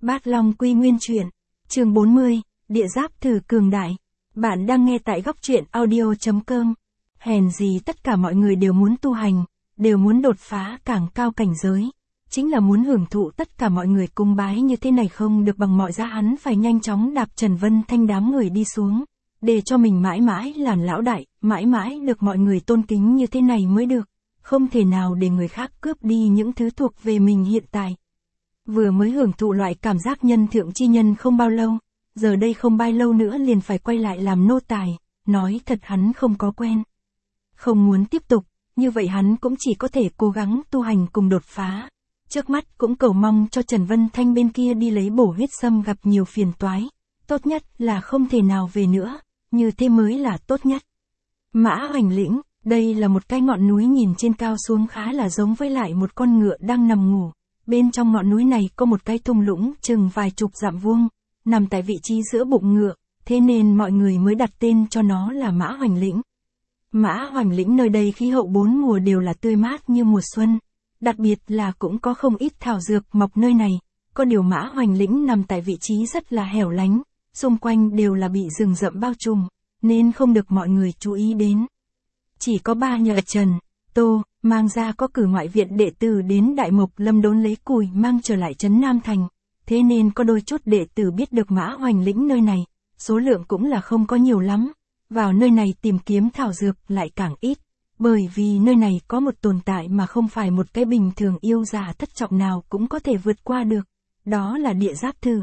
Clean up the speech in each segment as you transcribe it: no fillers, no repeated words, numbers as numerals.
Bát Long Quy Nguyên Truyện, chương 40, Địa Giáp Thử Cường Đại. Bạn đang nghe tại góc truyện audio.com. Hèn gì tất cả mọi người đều muốn tu hành, đều muốn đột phá càng cao cảnh giới. Chính là muốn hưởng thụ tất cả mọi người cung bái như thế này không được bằng mọi giá, hắn phải nhanh chóng đạp Trần Vân Thanh đám người đi xuống. Để cho mình mãi mãi làm lão đại, mãi mãi được mọi người tôn kính như thế này mới được. Không thể nào để người khác cướp đi những thứ thuộc về mình hiện tại. Vừa mới hưởng thụ loại cảm giác nhân thượng chi nhân không bao lâu, giờ đây không bao lâu nữa liền phải quay lại làm nô tài, nói thật hắn không có quen. Không muốn tiếp tục, như vậy hắn cũng chỉ có thể cố gắng tu hành cùng đột phá. Trước mắt cũng cầu mong cho Trần Vân Thanh bên kia đi lấy bổ huyết sâm gặp nhiều phiền toái, tốt nhất là không thể nào về nữa, như thế mới là tốt nhất. Mã Hoành Lĩnh, đây là một cái ngọn núi nhìn trên cao xuống khá là giống với lại một con ngựa đang nằm ngủ. Bên trong ngọn núi này có một cái thung lũng chừng vài chục dặm vuông, nằm tại vị trí giữa bụng ngựa, thế nên mọi người mới đặt tên cho nó là Mã Hoành Lĩnh. Mã Hoành Lĩnh nơi đây khí hậu bốn mùa đều là tươi mát như mùa xuân, đặc biệt là cũng có không ít thảo dược mọc nơi này, có điều Mã Hoành Lĩnh nằm tại vị trí rất là hẻo lánh, xung quanh đều là bị rừng rậm bao trùm, nên không được mọi người chú ý đến. Chỉ có ba nhà Trần, Tô, mang ra có cử ngoại viện đệ tử đến Đại Mộc Lâm đốn lấy củi mang trở lại trấn Nam Thành, thế nên có đôi chút đệ tử biết được Mã Hoành Lĩnh nơi này, số lượng cũng là không có nhiều lắm, vào nơi này tìm kiếm thảo dược lại càng ít, bởi vì nơi này có một tồn tại mà không phải một cái bình thường yêu già thất trọng nào cũng có thể vượt qua được, đó là Địa Giáp Thử.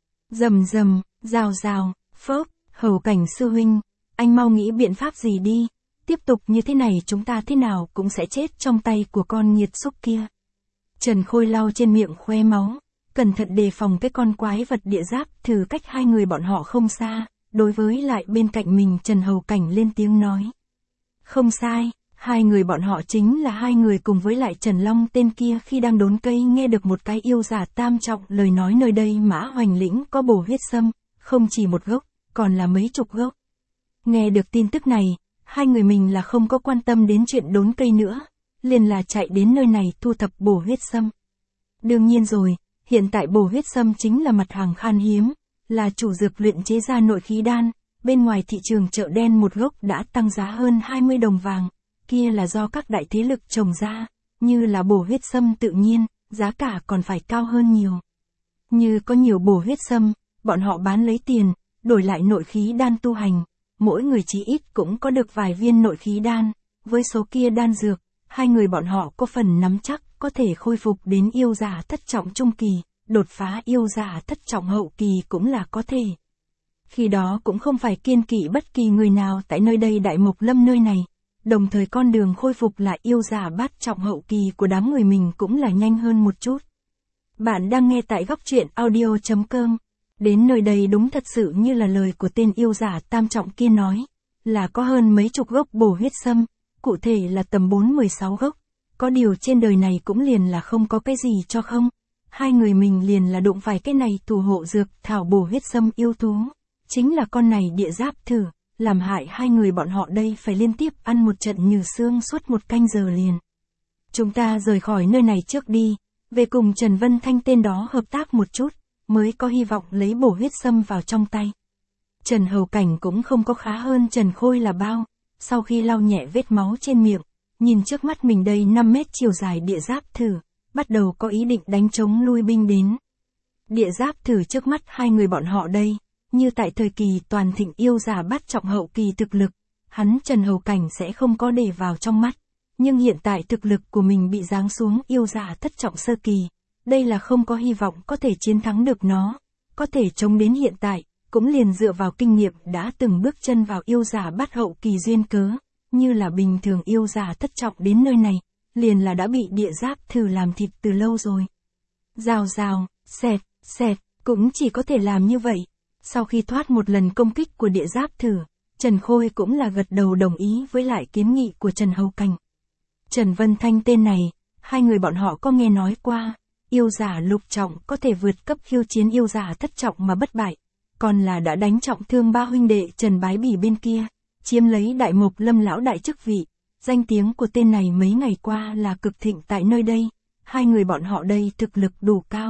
Rầm rầm, rào rào, phốc, Hầu Cảnh sư huynh, anh mau nghĩ biện pháp gì đi. Tiếp tục như thế này chúng ta thế nào cũng sẽ chết trong tay của con nghiệt xúc kia. Trần Khôi lau trên miệng khoe máu, cẩn thận đề phòng cái con quái vật Địa Giáp Thử cách hai người bọn họ không xa, đối với lại bên cạnh mình Trần Hầu Cảnh lên tiếng nói. Không sai, hai người bọn họ chính là hai người cùng với lại Trần Long tên kia khi đang đốn cây nghe được một cái yêu giả tam trọng lời nói nơi đây Mã Hoành Lĩnh có bổ huyết sâm, không chỉ một gốc, còn là mấy chục gốc. Nghe được tin tức này, hai người mình là không có quan tâm đến chuyện đốn cây nữa, liền là chạy đến nơi này thu thập bổ huyết sâm. Đương nhiên rồi, hiện tại bổ huyết sâm chính là mặt hàng khan hiếm, là chủ dược luyện chế ra nội khí đan, bên ngoài thị trường chợ đen một gốc đã tăng giá hơn 20 đồng vàng, kia là do các đại thế lực trồng ra, như là bổ huyết sâm tự nhiên, giá cả còn phải cao hơn nhiều. Như có nhiều bổ huyết sâm, bọn họ bán lấy tiền, đổi lại nội khí đan tu hành. Mỗi người chí ít cũng có được vài viên nội khí đan, với số kia đan dược, hai người bọn họ có phần nắm chắc có thể khôi phục đến yêu giả thất trọng trung kỳ, đột phá yêu giả thất trọng hậu kỳ cũng là có thể. Khi đó cũng không phải kiêng kỵ bất kỳ người nào tại nơi đây Đại Mộc Lâm nơi này, đồng thời con đường khôi phục lại yêu giả bát trọng hậu kỳ của đám người mình cũng là nhanh hơn một chút. Bạn đang nghe tại góc truyện audio.com. Đến nơi đây đúng thật sự như là lời của tên yêu giả tam trọng kia nói, là có hơn mấy chục gốc bổ huyết sâm, cụ thể là tầm 4-16 gốc, có điều trên đời này cũng liền là không có cái gì cho không, hai người mình liền là đụng phải cái này thủ hộ dược thảo bổ huyết sâm yêu thú, chính là con này Địa Giáp Thử, làm hại hai người bọn họ đây phải liên tiếp ăn một trận nhừ xương suốt một canh giờ liền. Chúng ta rời khỏi nơi này trước đi, về cùng Trần Vân Thanh tên đó hợp tác một chút, mới có hy vọng lấy bổ huyết sâm vào trong tay. Trần Hầu Cảnh cũng không có khá hơn Trần Khôi là bao, sau khi lau nhẹ vết máu trên miệng, nhìn trước mắt mình đây 5 mét chiều dài Địa Giáp Thử, bắt đầu có ý định đánh trống lui binh đến. Địa Giáp Thử trước mắt hai người bọn họ đây, như tại thời kỳ toàn thịnh yêu giả bát trọng hậu kỳ thực lực, hắn Trần Hầu Cảnh sẽ không có để vào trong mắt, nhưng hiện tại thực lực của mình bị giáng xuống yêu giả thất trọng sơ kỳ. Đây là không có hy vọng có thể chiến thắng được nó, có thể chống đến hiện tại, cũng liền dựa vào kinh nghiệm đã từng bước chân vào yêu giả bát hậu kỳ duyên cớ, như là bình thường yêu giả thất trọng đến nơi này, liền là đã bị Địa Giáp Thử làm thịt từ lâu rồi. Rào rào, xẹt, xẹt, cũng chỉ có thể làm như vậy. Sau khi thoát một lần công kích của Địa Giáp Thử, Trần Khôi cũng là gật đầu đồng ý với lại kiến nghị của Trần Hầu Cảnh. Trần Vân Thanh tên này, hai người bọn họ có nghe nói qua. Yêu giả lục trọng có thể vượt cấp khiêu chiến yêu giả thất trọng mà bất bại, còn là đã đánh trọng thương ba huynh đệ Trần Bái Bỉ bên kia, chiếm lấy Đại Mộc Lâm lão đại chức vị. Danh tiếng của tên này mấy ngày qua là cực thịnh tại nơi đây, hai người bọn họ đây thực lực đủ cao,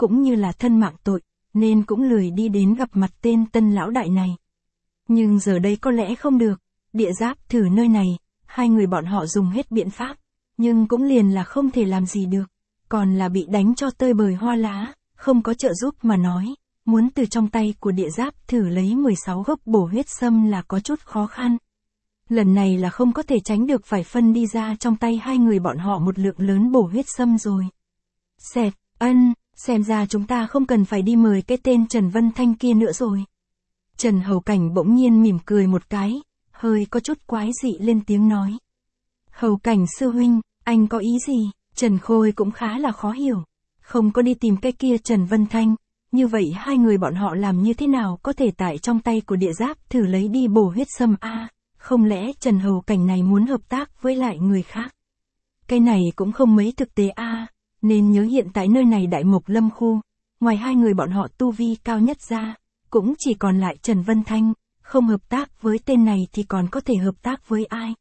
cũng như là thân mạng tội, nên cũng lười đi đến gặp mặt tên Tân lão đại này. Nhưng giờ đây có lẽ không được, địa giáp thử nơi này, hai người bọn họ dùng hết biện pháp, nhưng cũng liền là không thể làm gì được, còn là bị đánh cho tơi bời hoa lá, không có trợ giúp mà nói, muốn từ trong tay của địa giáp thử lấy 16 gốc bổ huyết sâm là có chút khó khăn. Lần này là không có thể tránh được phải phân đi ra trong tay hai người bọn họ một lượng lớn bổ huyết sâm rồi. Xẹt, xem ra chúng ta không cần phải đi mời cái tên Trần Vân Thanh kia nữa rồi. Trần Hầu Cảnh bỗng nhiên mỉm cười một cái, hơi có chút quái dị lên tiếng nói. Hầu Cảnh sư huynh, anh có ý gì? Trần Khôi cũng khá là khó hiểu. Không có đi tìm cái kia Trần Vân Thanh, như vậy hai người bọn họ làm như thế nào có thể tại trong tay của địa giáp thử lấy đi bổ huyết sâm a? Không lẽ Trần Hầu Cảnh này muốn hợp tác với lại người khác? Cái này cũng không mấy thực tế a, nên nhớ hiện tại nơi này Đại Mộc Lâm khu, ngoài hai người bọn họ tu vi cao nhất ra, cũng chỉ còn lại Trần Vân Thanh, không hợp tác với tên này thì còn có thể hợp tác với ai?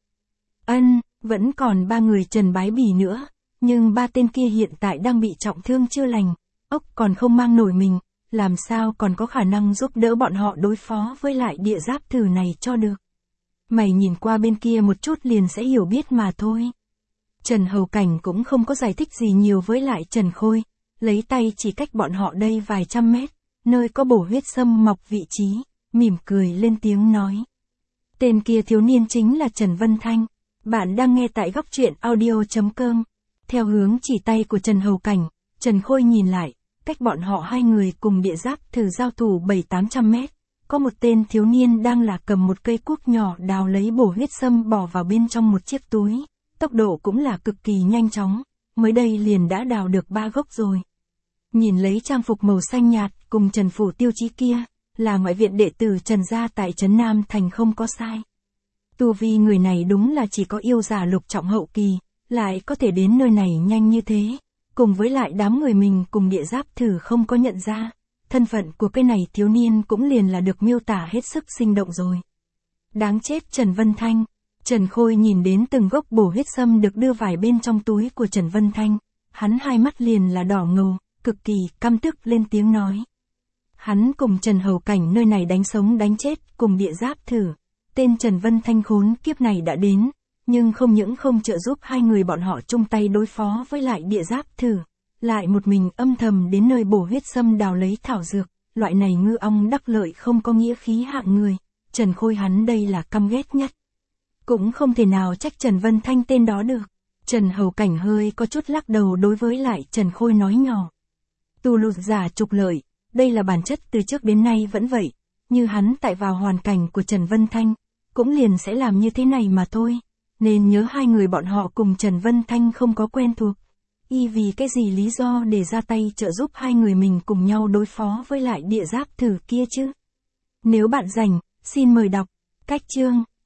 Vẫn còn ba người Trần Bái Bỉ nữa, nhưng ba tên kia hiện tại đang bị trọng thương chưa lành, ốc còn không mang nổi mình, làm sao còn có khả năng giúp đỡ bọn họ đối phó với lại địa giáp thử này cho được. Mày nhìn qua bên kia một chút liền sẽ hiểu biết mà thôi. Trần Hầu Cảnh cũng không có giải thích gì nhiều với lại Trần Khôi, lấy tay chỉ cách bọn họ đây vài trăm mét, nơi có bổ huyết sâm mọc vị trí, mỉm cười lên tiếng nói. Tên kia thiếu niên chính là Trần Vân Thanh, bạn đang nghe tại góc truyện audio.com. Theo hướng chỉ tay của Trần Hầu Cảnh, Trần Khôi nhìn lại, cách bọn họ hai người cùng địa giáp thử giao thủ 700-800 mét, có một tên thiếu niên đang là cầm một cây cuốc nhỏ đào lấy bổ huyết sâm bỏ vào bên trong một chiếc túi, tốc độ cũng là cực kỳ nhanh chóng, mới đây liền đã đào được 3 gốc rồi. Nhìn lấy trang phục màu xanh nhạt cùng Trần Phủ tiêu chí kia, là ngoại viện đệ tử Trần gia tại Trấn Nam Thành không có sai. Tu vi người này đúng là chỉ có yêu giả lục trọng hậu kỳ, lại có thể đến nơi này nhanh như thế, cùng với lại đám người mình cùng địa giáp thử không có nhận ra, thân phận của cái này thiếu niên cũng liền là được miêu tả hết sức sinh động rồi. Đáng chết Trần Vân Thanh, Trần Khôi nhìn đến từng gốc bổ huyết sâm được đưa vải bên trong túi của Trần Vân Thanh, hắn hai mắt liền là đỏ ngầu, cực kỳ căm tức lên tiếng nói. Hắn cùng Trần Hầu Cảnh nơi này đánh sống đánh chết cùng địa giáp thử, tên Trần Vân Thanh khốn kiếp này đã đến, nhưng không những không trợ giúp hai người bọn họ chung tay đối phó với lại địa giáp thử, lại một mình âm thầm đến nơi bổ huyết sâm đào lấy thảo dược, loại này ngư ong đắc lợi không có nghĩa khí hạng người, Trần Khôi hắn đây là căm ghét nhất. Cũng không thể nào trách Trần Vân Thanh tên đó được. Trần Hầu Cảnh hơi có chút lắc đầu đối với lại Trần Khôi nói nhỏ. Tu lụt giả trục lợi, đây là bản chất từ trước đến nay vẫn vậy, như hắn tại vào hoàn cảnh của Trần Vân Thanh, cũng liền sẽ làm như thế này mà thôi, nên nhớ hai người bọn họ cùng Trần Vân Thanh không có quen thuộc. Y vì cái gì lý do để ra tay trợ giúp hai người mình cùng nhau đối phó với lại địa giáp thử kia chứ? Nếu bạn rảnh, xin mời đọc. Cách chương